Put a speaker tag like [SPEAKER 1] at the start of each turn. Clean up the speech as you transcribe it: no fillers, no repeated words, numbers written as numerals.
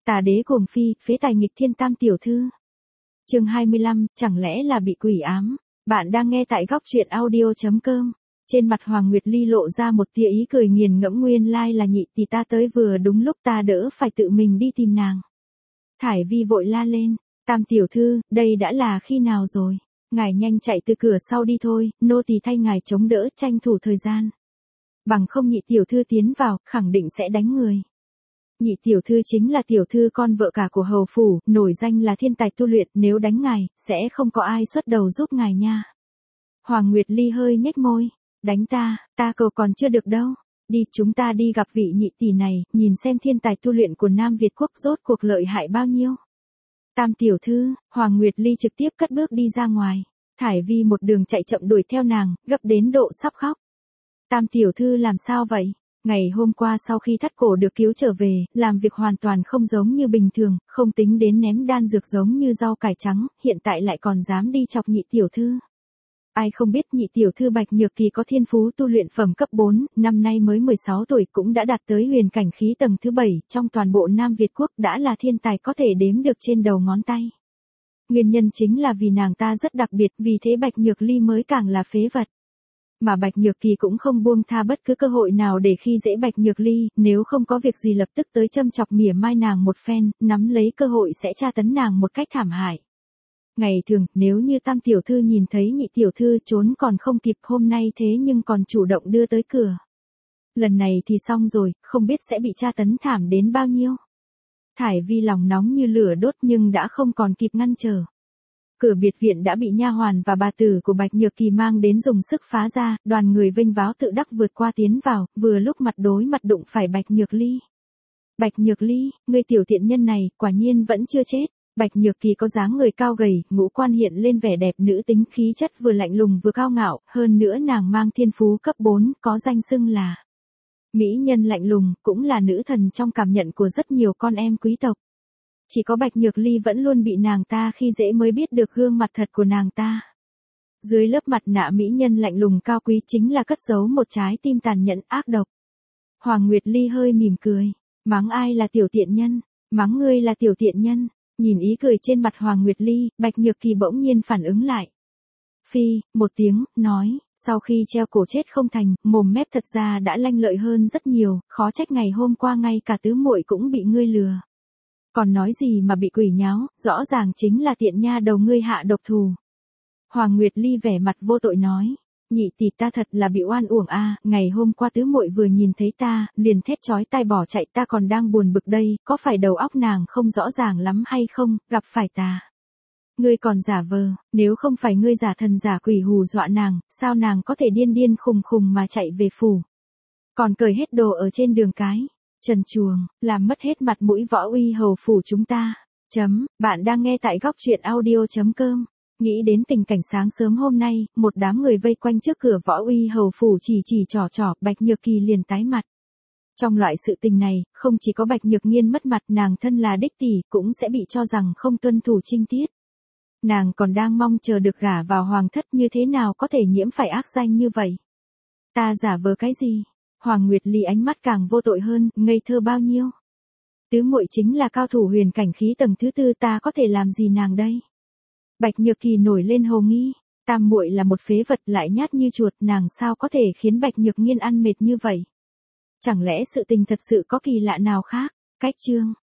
[SPEAKER 1] Tà đế cuồng phi, phế tài nghịch thiên tam tiểu thư. Chương 25, chẳng lẽ là bị quỷ ám? Bạn đang nghe tại góc truyện audio.com. Trên mặt Hoàng Nguyệt Ly lộ ra một tia ý cười nghiền ngẫm, nguyên lai là nhị tỷ ta tới vừa đúng lúc, ta đỡ phải tự mình đi tìm nàng. Thải Vi vội la lên, tam tiểu thư, đây đã là khi nào rồi? Ngài nhanh chạy từ cửa sau đi thôi, nô tỳ thay ngài chống đỡ, tranh thủ thời gian. Bằng không nhị tiểu thư tiến vào, khẳng định sẽ đánh người. Nhị tiểu thư chính là tiểu thư con vợ cả của hầu phủ, nổi danh là thiên tài tu luyện, nếu đánh ngài, sẽ không có ai xuất đầu giúp ngài nha. Hoàng Nguyệt Ly hơi nhếch môi, đánh ta cầu còn chưa được đâu. Đi, chúng ta đi gặp vị nhị tỷ này, nhìn xem thiên tài tu luyện của Nam Việt quốc rốt cuộc lợi hại bao nhiêu. Tam tiểu thư, Hoàng Nguyệt Ly trực tiếp cất bước đi ra ngoài. Thải Vi một đường chạy chậm đuổi theo nàng, gấp đến độ sắp khóc. Tam tiểu thư làm sao vậy? Ngày hôm qua sau khi thắt cổ được cứu trở về, làm việc hoàn toàn không giống như bình thường, không tính đến ném đan dược giống như rau cải trắng, hiện tại lại còn dám đi chọc nhị tiểu thư. Ai không biết nhị tiểu thư Bạch Nhược Kỳ có thiên phú tu luyện phẩm cấp 4, năm nay mới 16 tuổi cũng đã đạt tới huyền cảnh khí tầng thứ 7, trong toàn bộ Nam Việt quốc đã là thiên tài có thể đếm được trên đầu ngón tay. Nguyên nhân chính là vì nàng ta rất đặc biệt, vì thế Bạch Nhược Ly mới càng là phế vật. Mà Bạch Nhược Kỳ cũng không buông tha bất cứ cơ hội nào để khi dễ Bạch Nhược Ly, nếu không có việc gì lập tức tới châm chọc mỉa mai nàng một phen, nắm lấy cơ hội sẽ tra tấn nàng một cách thảm hại. Ngày thường, nếu như tam tiểu thư nhìn thấy nhị tiểu thư trốn còn không kịp, hôm nay thế nhưng còn chủ động đưa tới cửa. Lần này thì xong rồi, không biết sẽ bị tra tấn thảm đến bao nhiêu. Thải Vi lòng nóng như lửa đốt nhưng đã không còn kịp ngăn trở. Cửa biệt viện đã bị nha hoàn và bà tử của Bạch Nhược Kỳ mang đến dùng sức phá ra, đoàn người vênh váo tự đắc vượt qua tiến vào, vừa lúc mặt đối mặt đụng phải Bạch Nhược Ly. Bạch Nhược Ly, ngươi tiểu tiện nhân này, quả nhiên vẫn chưa chết. Bạch Nhược Kỳ có dáng người cao gầy, ngũ quan hiện lên vẻ đẹp nữ tính, khí chất vừa lạnh lùng vừa cao ngạo, hơn nữa nàng mang thiên phú cấp 4, có danh xưng là mỹ nhân lạnh lùng, cũng là nữ thần trong cảm nhận của rất nhiều con em quý tộc. Chỉ có Bạch Nhược Ly vẫn luôn bị nàng ta khi dễ mới biết được gương mặt thật của nàng ta. Dưới lớp mặt nạ mỹ nhân lạnh lùng cao quý chính là cất giấu một trái tim tàn nhẫn ác độc. Hoàng Nguyệt Ly hơi mỉm cười, mắng ai là tiểu tiện nhân, mắng ngươi là tiểu tiện nhân. Nhìn ý cười trên mặt Hoàng Nguyệt Ly, Bạch Nhược Kỳ bỗng nhiên phản ứng lại. Phi, một tiếng, nói, sau khi treo cổ chết không thành, mồm mép thật ra đã lanh lợi hơn rất nhiều, khó trách ngày hôm qua ngay cả tứ muội cũng bị ngươi lừa. Còn nói gì mà bị quỷ nháo, rõ ràng chính là tiện nha đầu ngươi hạ độc thù. Hoàng Nguyệt Ly vẻ mặt vô tội nói, nhị tỷ ta thật là bị oan uổng a, ngày hôm qua tứ muội vừa nhìn thấy ta, liền thét chói tai bỏ chạy, ta còn đang buồn bực đây, có phải đầu óc nàng không rõ ràng lắm hay không, gặp phải ta. Ngươi còn giả vờ, nếu không phải ngươi giả thần giả quỷ hù dọa nàng, sao nàng có thể điên điên khùng khùng mà chạy về phủ. Còn cởi hết đồ ở trên đường cái. Trần chuồng, làm mất hết mặt mũi võ uy hầu phủ chúng ta. Bạn đang nghe tại góc truyện audio.com. Nghĩ đến tình cảnh sáng sớm hôm nay, một đám người vây quanh trước cửa võ uy hầu phủ chỉ trỏ, Bạch Nhược Kỳ liền tái mặt. Trong loại sự tình này, không chỉ có Bạch Nhược Nghiên mất mặt, nàng thân là đích tỷ, cũng sẽ bị cho rằng không tuân thủ trinh tiết. Nàng còn đang mong chờ được gả vào hoàng thất, như thế nào có thể nhiễm phải ác danh như vậy. Ta giả vờ cái gì? Hoàng Nguyệt Ly ánh mắt càng vô tội hơn, ngây thơ bao nhiêu. Tứ muội chính là cao thủ huyền cảnh khí tầng thứ 4, ta có thể làm gì nàng đây? Bạch Nhược Kỳ nổi lên hồ nghi, tam muội là một phế vật lại nhát như chuột, nàng sao có thể khiến Bạch Nhược Nghiên ăn mệt như vậy? Chẳng lẽ sự tình thật sự có kỳ lạ nào khác? Cách chương